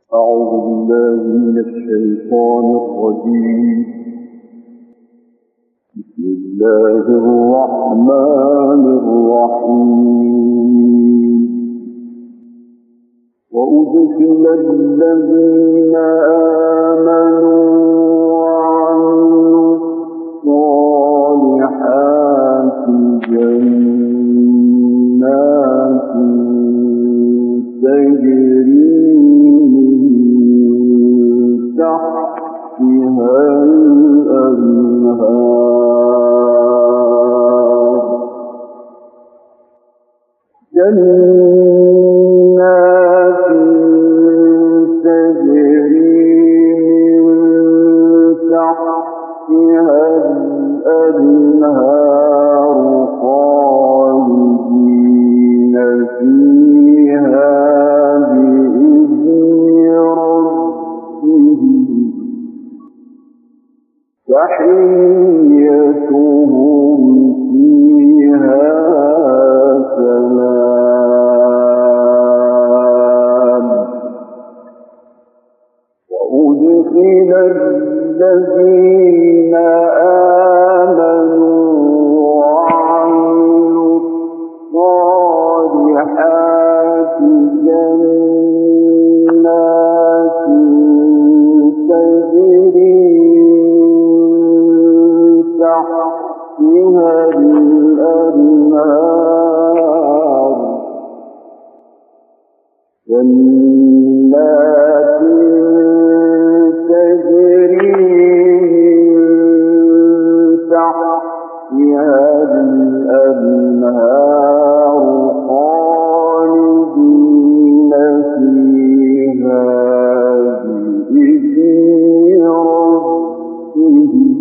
أعوذ بالله من الشيطان الرجيم. بسم الله الرحمن الرحيم. وأدخل الذين آمنوا وعملوا الصالحات جنات تجري تحتها الأنهار جنات تجري تحتها الأنهار خالدين فيها بإذن ربهم تحيتهم فيها سلام. وأدخل الذين آمنوا وعملوا الصالحات جنات تجري تحتها الأنهار جنات تجري تحتها الأنهار خالدين فيها بإذن ربهم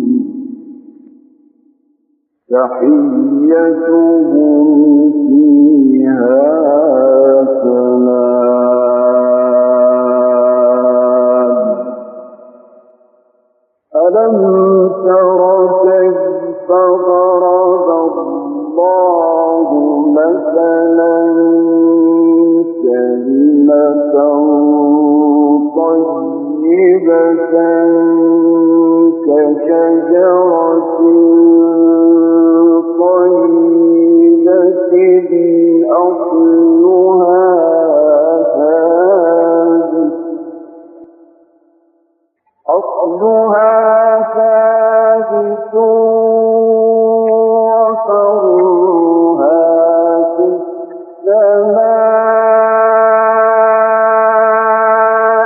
تحيتهم فيها سلام. ألم تر كيف ضرب الله مثلا كلمة طيبة كشجرة طيبة أصلها ثابت وفرعها في السماء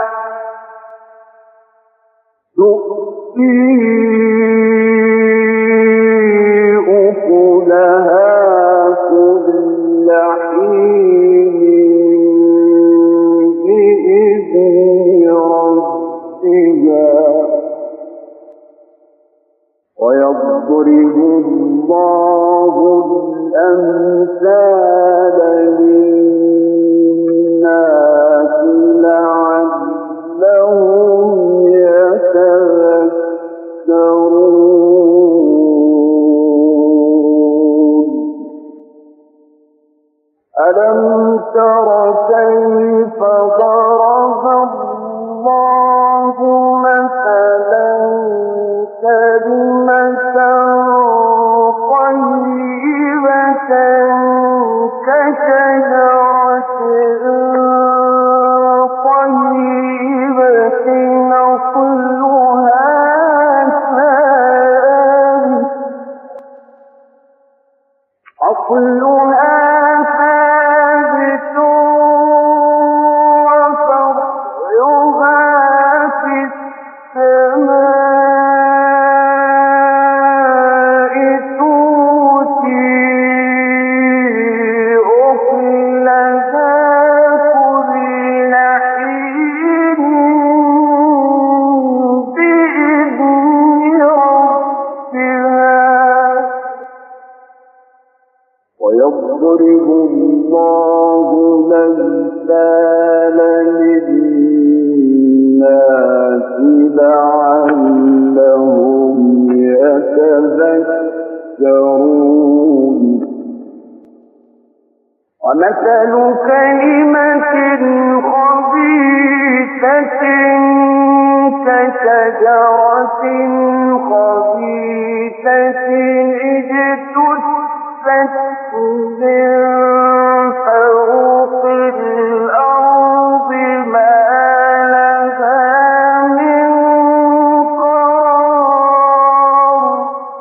تؤتي أكلها كل حين بإذن ربها ويضرب الله الأمثال للناس لعلهم يتذكرون. ألم تر كيف ضرب الله مثلا كلمة طيبة كشجرة طيبة أصلها ثابت وفرعها في السماء تؤتي أكلها كل حين بإذن ربها ويضرب الله الأمثال للناس لعلهم يتذكرون. ومثل كلمة خبيثة كشجرة خبيثة اجتثت من فوق الأرض ما لها من قرار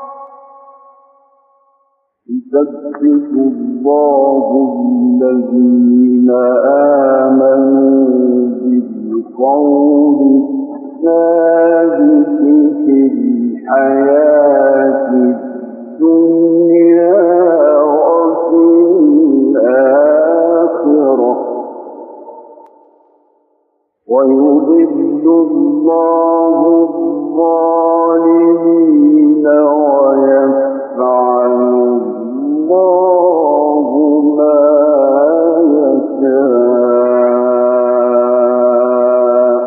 يثبت الله الذين آمنوا بالقول الثابت في الحياة الدنيا وفي الآخرة ويضل الله الظالمين ويفعل الله ما يشاء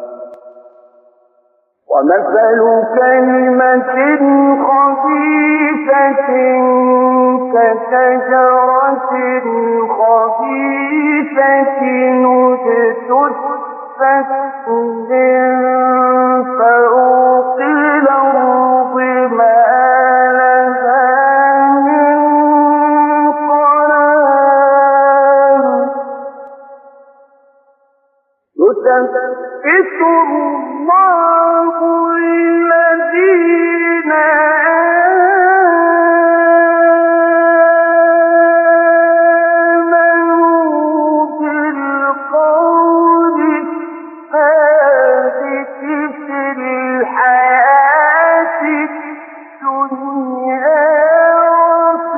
ومثل كلمة خبيثة كشجرة خبيثة اجتثت من فوق الأرض ما لها من قرار يثبت الله الذين آمنوا بالقول الثابت في الحياة الدنيا وفي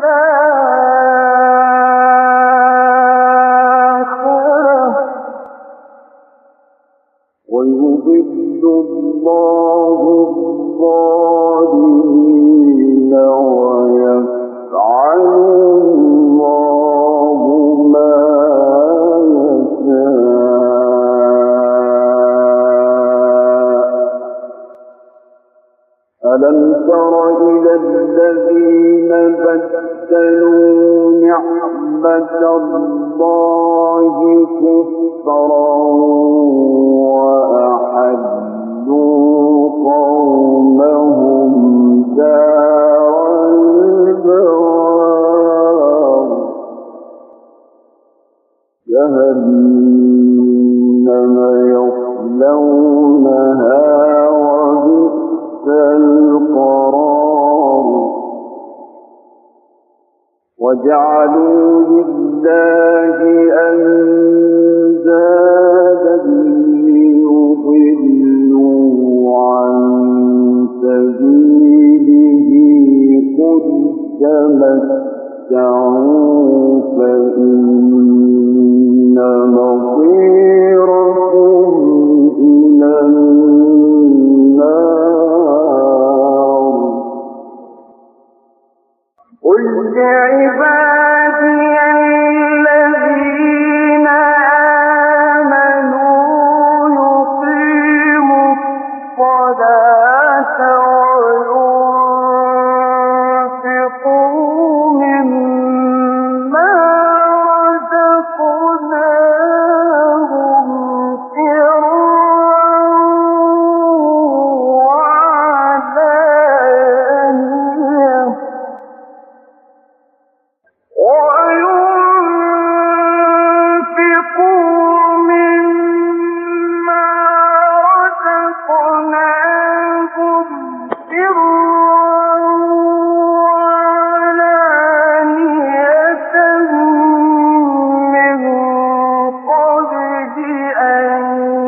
الآخرة ويضل الله الظالمين ويفعل الله ما يشاء ألم تر إلى الذين بدلوا نعمة الله كفرا وأحلوا قومهم دار البوار جهنم يصلونها وبئس القرار وجعلوا لله أندادا ليضلوا عن سبيله قل تمتعوا فإن مصيركم إلى النار قل لعبادي الذين آمنوا يقيموا الصلاة وينفقوا مما رزقناهم سرا وعلانية وينفقوا مما رزقناهم سرا وعلانية من قبل أن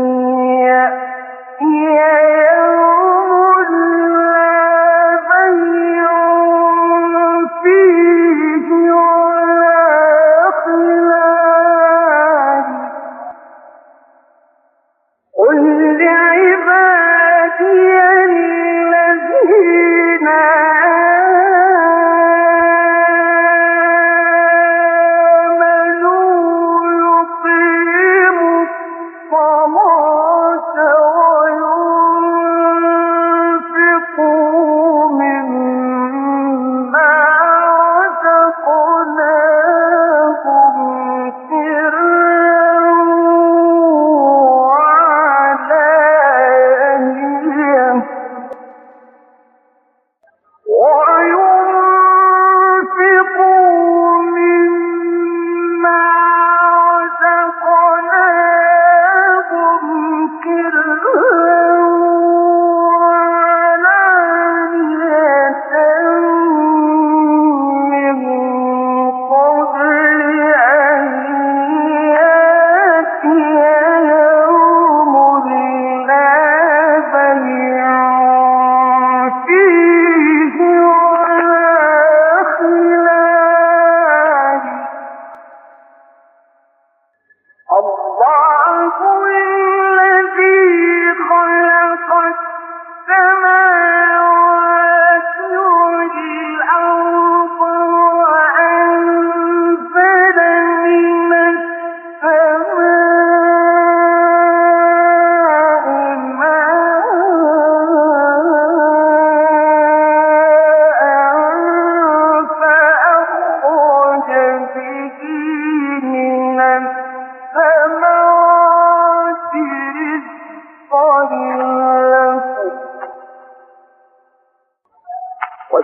يأتي يوم لا بيع فيه ولا خلال قل لعبادي الذين آمنوا يقيموا الصلاة وينفقوا مما رزقناهم سرا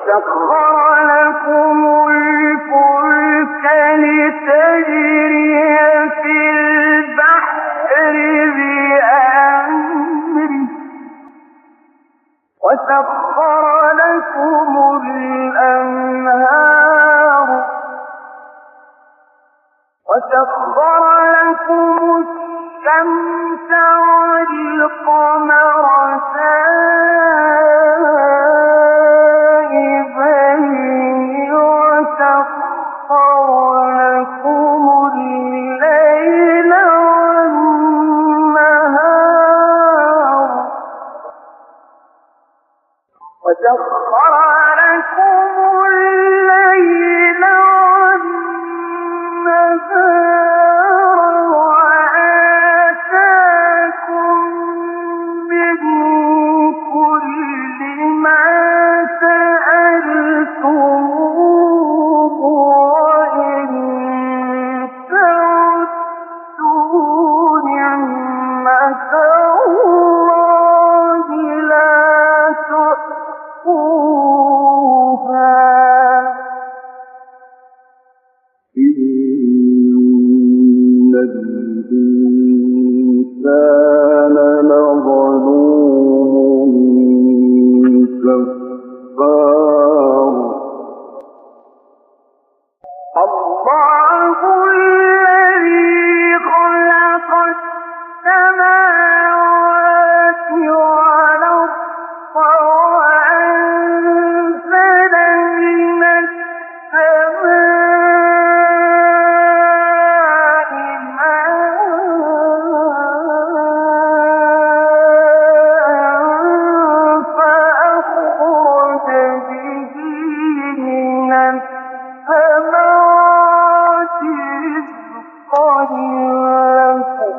وسخر لكم الفلك لتجري في البحر بأمره وسخر لكم الأنهار وسخر لكم الشمس والقمر سائبين وسخر لكم الليل والنهار وسخر لكم الليل والنهار وآتاكم من كل ما سألتموه وإن تعدوا نعمة الله لا تحصوها إن الإنسان لظلوم كفار الله الذي خلق السماوات والأرض وأنزل من السماء ماء فأخرج به من الثمرات رزقا لكم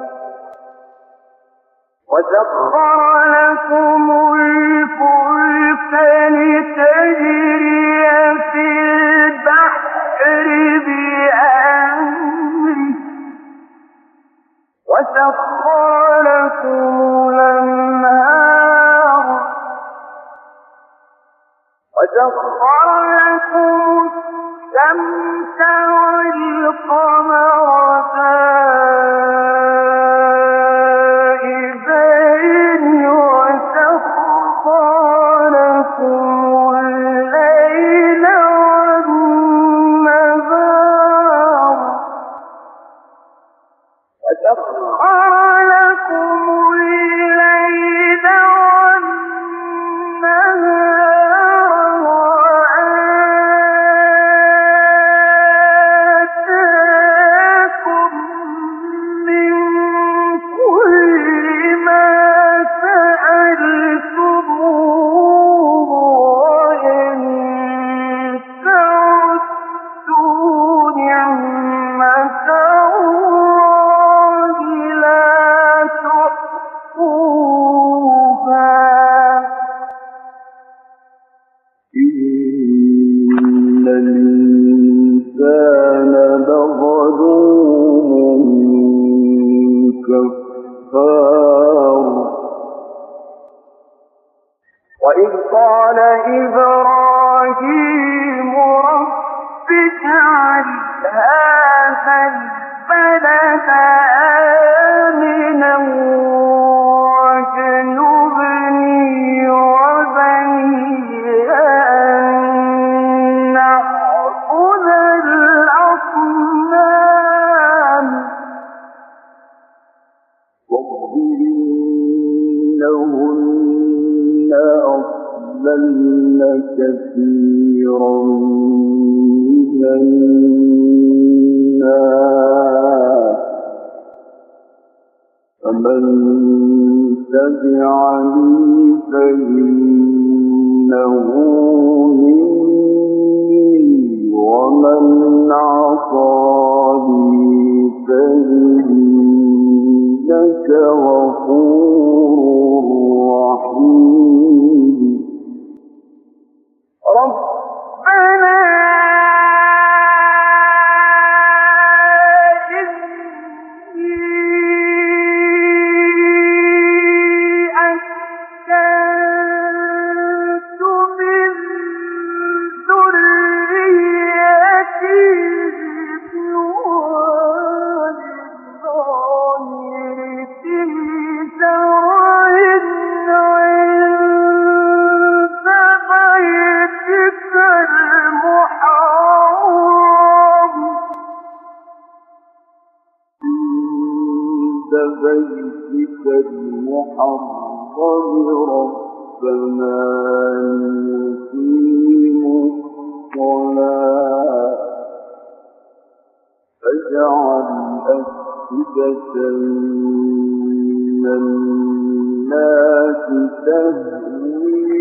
وسخر لكم الفلك لتجري في البحر بأمره وسخر لكم الأنهار وسخر لكم الشمس والقمر سائبين وسخر لكم الليل والنهار وسخر لكم الليل والنهار وآتاكم من كل ما سألتموه وإن تعدوا نعمة الله لا تحصوها إن الإنسان لظلوم كفار وإذ قال إبراهيم رب اجعل هذا البلد آمنا واجنبني وبني أن نعبد الأصنام رب إنهن أضللن كثيرا من الناس فمن تبعني فإنه مني ومن عصاني فإنك غفور رحيم ربنا إني أسكنت من المحرم ربنا ليقيموا الصلاة فاجعل أفئدة من الناس تهوي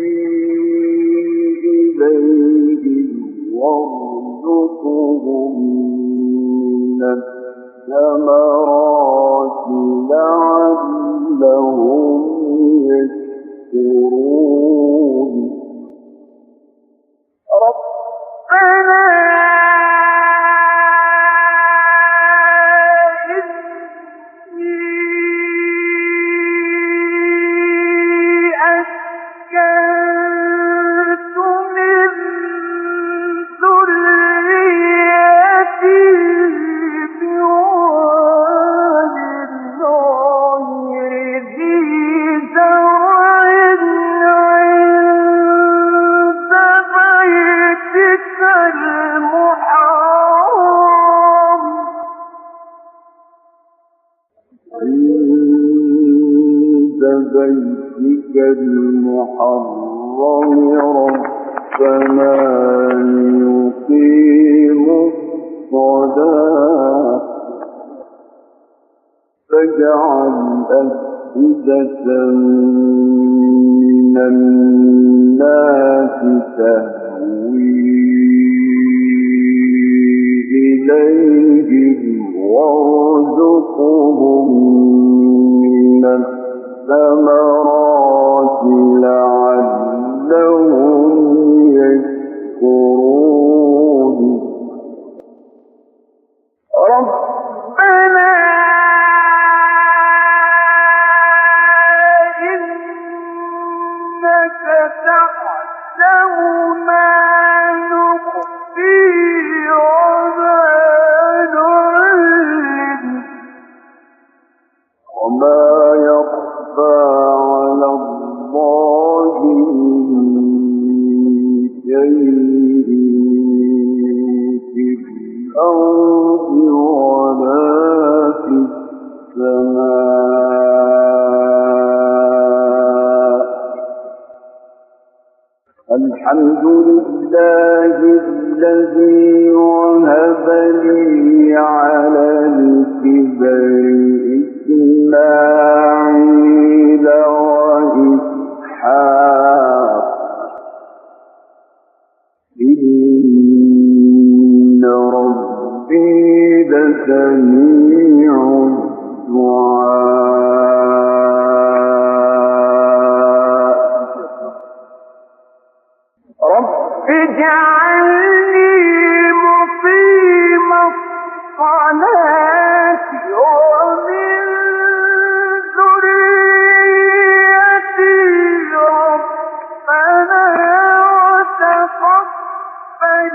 إليهم وارزقهم من الثمرات لعلهم يشكرون ربنا بيتك المحرم ربنا ليقيموا الصلاة فاجعل أفئدة من الناس تهوي إليهم وارزقهم من الثمرات لعلهم يشكرون ربنا إنك تعلم ما نخفي وما نعلن وما يخفى على الله من شيء في الأرض ولا في السماء الحمد لله الذي وهب لي على الكبر إسماعيل وإسحاق إن ربي لسميع الدعاء رب اجعلني مقيم الصلاة ومن ذريتي ربنا وتقبل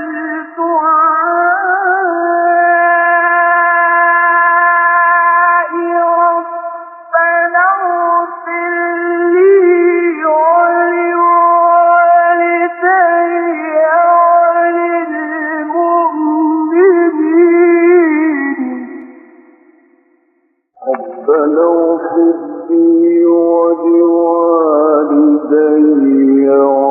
دعائي ربنا اغفر لي ولوالدي وللمؤمنين ربنا اغفر لي ولوالدي